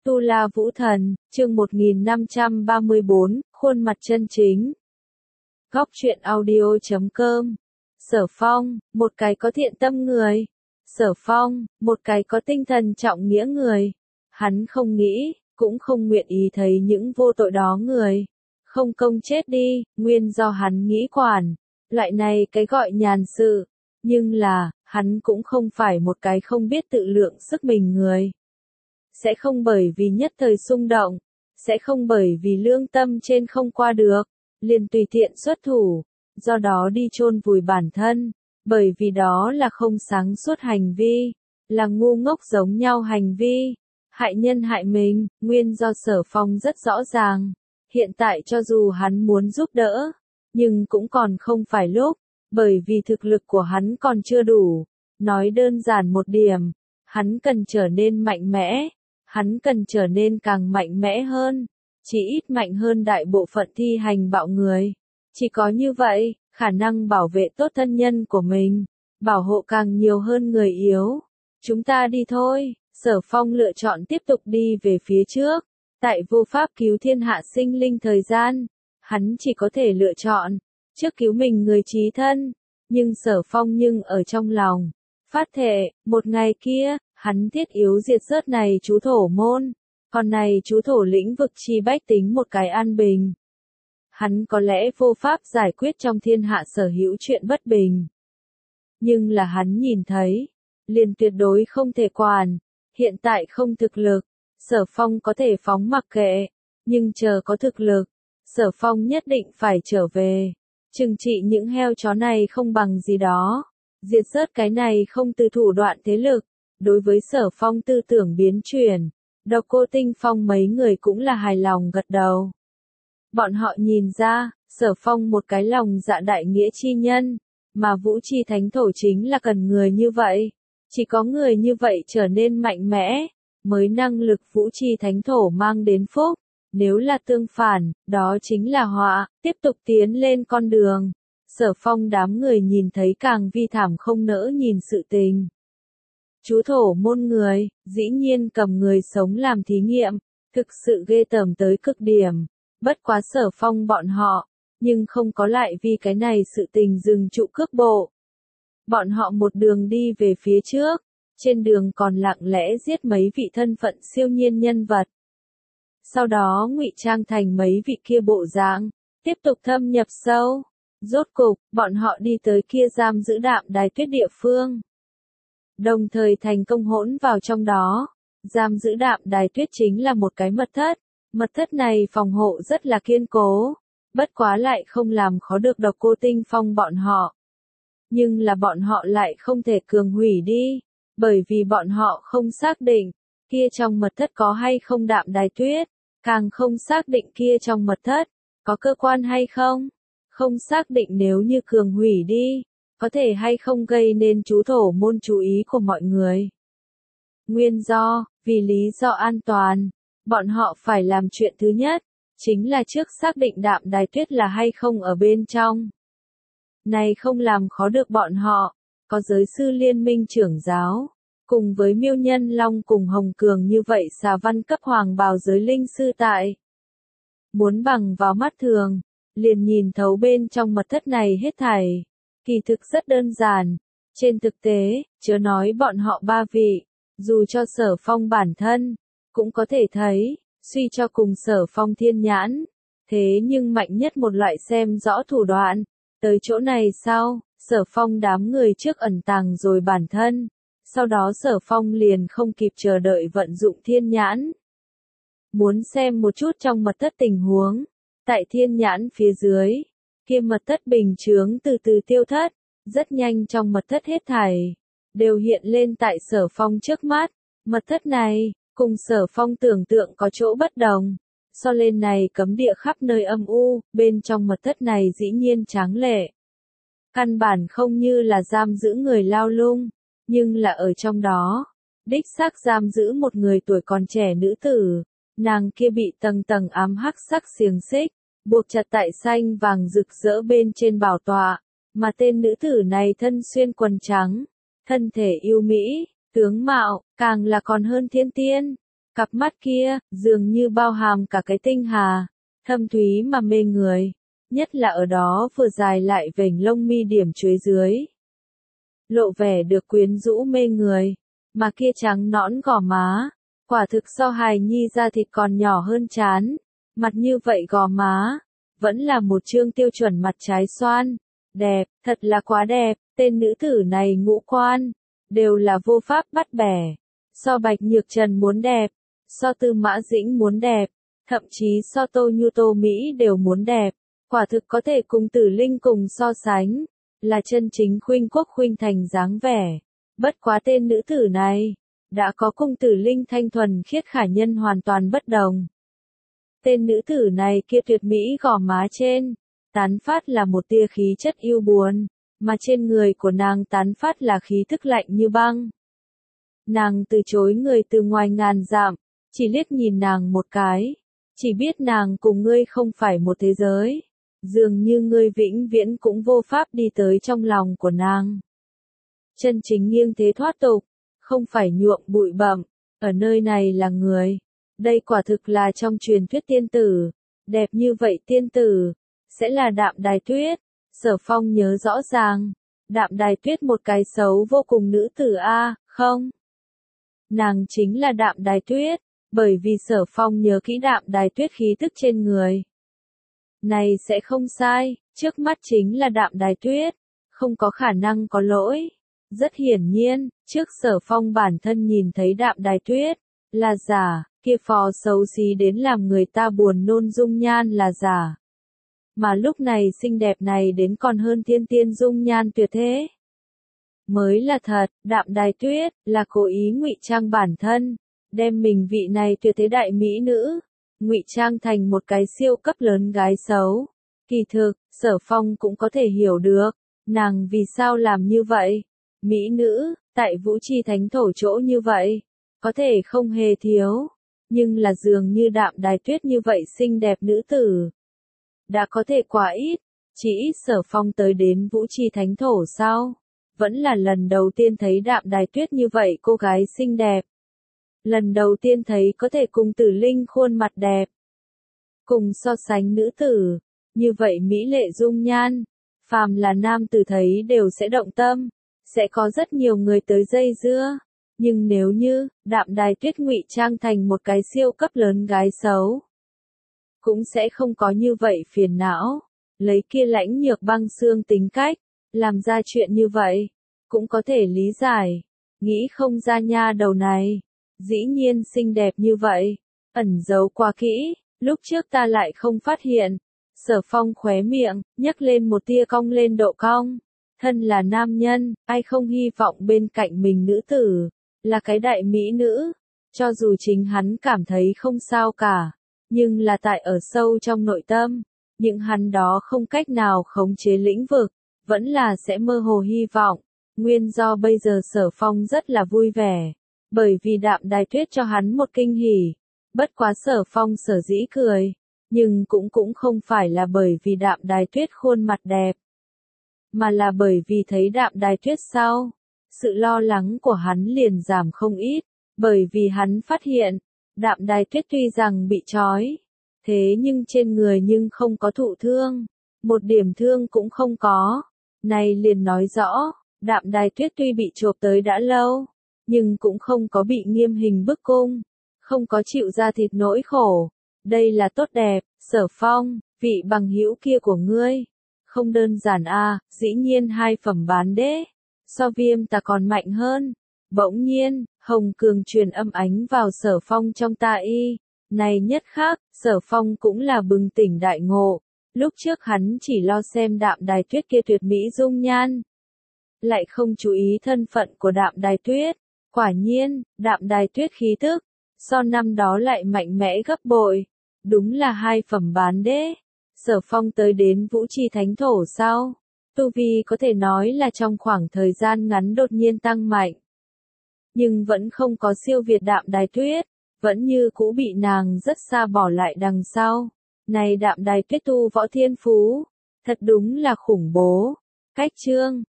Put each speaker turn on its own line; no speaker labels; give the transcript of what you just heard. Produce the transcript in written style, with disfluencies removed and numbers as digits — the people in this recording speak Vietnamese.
Tu La Vũ Thần, chương 1534, khuôn mặt chân chính. Góc truyện audio.com. Sở Phong, một cái có thiện tâm người. Sở Phong, một cái có tinh thần trọng nghĩa người. Hắn không nghĩ, cũng không nguyện ý thấy những vô tội đó người. Không công chết đi, nguyên do hắn nghĩ quản. Loại này cái gọi nhàn sự. Nhưng là, hắn cũng không phải một cái không biết tự lượng sức mình người. Sẽ không bởi vì nhất thời xung động, sẽ không bởi vì lương tâm trên không qua được, liền tùy tiện xuất thủ, do đó đi chôn vùi bản thân, bởi vì đó là không sáng suốt hành vi, là ngu ngốc giống nhau hành vi, hại nhân hại mình, nguyên do Sở Phong rất rõ ràng. Hiện tại cho dù hắn muốn giúp đỡ, nhưng cũng còn không phải lúc, bởi vì thực lực của hắn còn chưa đủ. Nói đơn giản một điểm, hắn cần trở nên mạnh mẽ. Hắn cần trở nên càng mạnh mẽ hơn, chỉ ít mạnh hơn đại bộ phận thi hành bạo người. Chỉ có như vậy, khả năng bảo vệ tốt thân nhân của mình, bảo hộ càng nhiều hơn người yếu. Chúng ta đi thôi, Sở Phong lựa chọn tiếp tục đi về phía trước. Tại vô pháp cứu thiên hạ sinh linh thời gian, hắn chỉ có thể lựa chọn, trước cứu mình người chí thân. Nhưng Sở Phong ở trong lòng, phát thệ, một ngày kia, hắn thiết yếu diệt rớt này chú thổ môn, còn này chú thổ lĩnh vực chi bách tính một cái an bình. Hắn có lẽ vô pháp giải quyết trong thiên hạ sở hữu chuyện bất bình. Nhưng là hắn nhìn thấy, liền tuyệt đối không thể quản, hiện tại không thực lực, Sở Phong có thể phóng mặc kệ, nhưng chờ có thực lực, Sở Phong nhất định phải trở về, trừng trị những heo chó này không bằng gì đó, diệt rớt cái này không từ thủ đoạn thế lực. Đối với Sở Phong tư tưởng biến chuyển, Độc Cô Tinh Phong mấy người cũng là hài lòng gật đầu. Bọn họ nhìn ra, Sở Phong một cái lòng dạ đại nghĩa chi nhân, mà Vũ Chi Thánh Thổ chính là cần người như vậy. Chỉ có người như vậy trở nên mạnh mẽ, mới năng lực Vũ Chi Thánh Thổ mang đến phúc. Nếu là tương phản, đó chính là họa, tiếp tục tiến lên con đường. Sở Phong đám người nhìn thấy càng vi thảm không nỡ nhìn sự tình. Chú thổ môn người, dĩ nhiên cầm người sống làm thí nghiệm, thực sự ghê tởm tới cực điểm. Bất quá Sở Phong bọn họ, nhưng không có lại vì cái này sự tình dừng trụ cước bộ. Bọn họ một đường đi về phía trước, trên đường còn lặng lẽ giết mấy vị thân phận siêu nhiên nhân vật. Sau đó ngụy trang thành mấy vị kia bộ dạng, tiếp tục thâm nhập sâu. Rốt cục, bọn họ đi tới kia giam giữ Đạm Đài Tuyết địa phương. Đồng thời thành công hỗn vào trong đó, giam giữ Đạm Đài Tuyết chính là một cái mật thất này phòng hộ rất là kiên cố, bất quá lại không làm khó được Độc Cô Tinh Phong bọn họ. Nhưng là bọn họ lại không thể cường hủy đi, bởi vì bọn họ không xác định, kia trong mật thất có hay không Đạm Đài Tuyết, càng không xác định kia trong mật thất, có cơ quan hay không, không xác định nếu như cường hủy đi. Có thể hay không gây nên chú thổ môn chú ý của mọi người. Nguyên do, vì lý do an toàn, bọn họ phải làm chuyện thứ nhất, chính là trước xác định Đạm Đài Tuyết là hay không ở bên trong. Này không làm khó được bọn họ, có giới sư liên minh trưởng giáo, cùng với Miêu Nhân Long cùng Hồng Cường như vậy xà văn cấp hoàng bào giới linh sư tại. Muốn bằng vào mắt thường, liền nhìn thấu bên trong mật thất này hết thảy. Kỳ thực rất đơn giản, trên thực tế, chớ nói bọn họ ba vị, dù cho Sở Phong bản thân, cũng có thể thấy, suy cho cùng Sở Phong thiên nhãn, thế nhưng mạnh nhất một loại xem rõ thủ đoạn, tới chỗ này sau, Sở Phong đám người trước ẩn tàng rồi bản thân, sau đó Sở Phong liền không kịp chờ đợi vận dụng thiên nhãn. Muốn xem một chút trong mật thất tình huống, tại thiên nhãn phía dưới. Kia mật thất bình chướng từ từ tiêu thất, rất nhanh trong mật thất hết thảy, đều hiện lên tại Sở Phong trước mắt. Mật thất này, cùng Sở Phong tưởng tượng có chỗ bất đồng. So lên này cấm địa khắp nơi âm u, bên trong mật thất này dĩ nhiên tráng lệ. Căn bản không như là giam giữ người lao lung, nhưng là ở trong đó, đích xác giam giữ một người tuổi còn trẻ nữ tử. Nàng kia bị tầng tầng ám hắc sắc xiềng xích buộc chặt tại xanh vàng rực rỡ bên trên bảo tọa, mà tên nữ tử này thân xuyên quần trắng, thân thể yêu mỹ, tướng mạo, càng là còn hơn thiên tiên. Cặp mắt kia, dường như bao hàm cả cái tinh hà, thâm thúy mà mê người, nhất là ở đó vừa dài lại vểnh lông mi điểm chuối dưới. Lộ vẻ được quyến rũ mê người, mà kia trắng nõn gò má, quả thực so hài nhi da thịt còn nhỏ hơn trán, mặt như vậy gò má, vẫn là một chương tiêu chuẩn mặt trái xoan, đẹp, thật là quá đẹp, tên nữ tử này ngũ quan, đều là vô pháp bắt bẻ, so Bạch Nhược Trần muốn đẹp, so Tư Mã Dĩnh muốn đẹp, thậm chí so Tô Nhu Tô Mỹ đều muốn đẹp, quả thực có thể cùng Tử Linh cùng so sánh, là chân chính khuynh quốc khuynh thành dáng vẻ. Bất quá tên nữ tử này, đã có cùng Tử Linh thanh thuần khiết khả nhân hoàn toàn bất đồng. Tên nữ tử này kia tuyệt mỹ gò má trên, tán phát là một tia khí chất yêu buồn, mà trên người của nàng tán phát là khí thức lạnh như băng. Nàng từ chối người từ ngoài ngàn dặm, chỉ liếc nhìn nàng một cái, chỉ biết nàng cùng ngươi không phải một thế giới, dường như ngươi vĩnh viễn cũng vô pháp đi tới trong lòng của nàng. Chân chính nghiêng thế thoát tục, không phải nhuộm bụi bặm, ở nơi này là người. Đây quả thực là trong truyền thuyết tiên tử, đẹp như vậy tiên tử, sẽ là Đạm Đài Tuyết. Sở Phong nhớ rõ ràng, Đạm Đài Tuyết một cái xấu vô cùng nữ tử a, không? Nàng chính là Đạm Đài Tuyết, bởi vì Sở Phong nhớ kỹ Đạm Đài Tuyết khí tức trên người. Này sẽ không sai, trước mắt chính là Đạm Đài Tuyết, không có khả năng có lỗi. Rất hiển nhiên, trước Sở Phong bản thân nhìn thấy Đạm Đài Tuyết, là giả, kia phò xấu xí đến làm người ta buồn nôn dung nhan là giả. Mà lúc này xinh đẹp này đến còn hơn thiên tiên dung nhan tuyệt thế. Mới là thật, Đạm Đài Tuyết, là cố ý ngụy trang bản thân, đem mình vị này tuyệt thế đại mỹ nữ, ngụy trang thành một cái siêu cấp lớn gái xấu. Kỳ thực, Sở Phong cũng có thể hiểu được, nàng vì sao làm như vậy. Mỹ nữ, tại Vũ Chi Thánh Thổ chỗ như vậy, có thể không hề thiếu, nhưng là dường như Đạm Đài Tuyết như vậy xinh đẹp nữ tử. Đã có thể quá ít, chỉ ít Sở Phong tới đến Vũ Chi Thánh Thổ sau, vẫn là lần đầu tiên thấy Đạm Đài Tuyết như vậy cô gái xinh đẹp. Lần đầu tiên thấy có thể cùng Tử Linh khuôn mặt đẹp. Cùng so sánh nữ tử, như vậy mỹ lệ dung nhan, phàm là nam tử thấy đều sẽ động tâm, sẽ có rất nhiều người tới dây dưa. Nhưng nếu như, Đạm Đài Tuyết ngụy trang thành một cái siêu cấp lớn gái xấu, cũng sẽ không có như vậy phiền não, lấy kia lãnh nhược băng xương tính cách, làm ra chuyện như vậy, cũng có thể lý giải, nghĩ không ra nha đầu này, dĩ nhiên xinh đẹp như vậy, ẩn giấu quá kỹ, lúc trước ta lại không phát hiện. Sở Phong khóe miệng, nhấc lên một tia cong lên độ cong, thân là nam nhân, ai không hy vọng bên cạnh mình nữ tử, là cái đại mỹ nữ, cho dù chính hắn cảm thấy không sao cả, nhưng là tại ở sâu trong nội tâm, những hắn đó không cách nào khống chế lĩnh vực, vẫn là sẽ mơ hồ hy vọng, nguyên do bây giờ Sở Phong rất là vui vẻ, bởi vì Đạm Đài Tuyết cho hắn một kinh hỉ, bất quá Sở Phong sở dĩ cười, nhưng cũng không phải là bởi vì Đạm Đài Tuyết khuôn mặt đẹp, mà là bởi vì thấy Đạm Đài Tuyết sau, sự lo lắng của hắn liền giảm không ít, bởi vì hắn phát hiện, Đạm Đài Tuyết tuy rằng bị trói, thế nhưng trên người nhưng không có thụ thương, một điểm thương cũng không có, này liền nói rõ, Đạm Đài Tuyết tuy bị chộp tới đã lâu, nhưng cũng không có bị nghiêm hình bức cung, không có chịu ra thịt nỗi khổ, đây là tốt đẹp. Sở Phong, vị bằng hữu kia của ngươi, không đơn giản a, dĩ nhiên hai phẩm bán đế, so Viêm ta còn mạnh hơn. Bỗng nhiên, Hồng Cường truyền âm ánh vào Sở Phong trong tai y, này nhất khác, Sở Phong cũng là bừng tỉnh đại ngộ, lúc trước hắn chỉ lo xem Đạm Đài Tuyết kia tuyệt mỹ dung nhan, lại không chú ý thân phận của Đạm Đài Tuyết, quả nhiên, Đạm Đài Tuyết khí tức, so năm đó lại mạnh mẽ gấp bội. Đúng là hai phẩm bán đế. Sở Phong tới đến Vũ Chi Thánh Thổ sau, tu vi có thể nói là trong khoảng thời gian ngắn đột nhiên tăng mạnh. Nhưng vẫn không có siêu việt Đạm Đài Tuyết, vẫn như cũ bị nàng rất xa bỏ lại đằng sau. Này Đạm Đài Tuyết tu võ thiên phú, thật đúng là khủng bố. Cách chương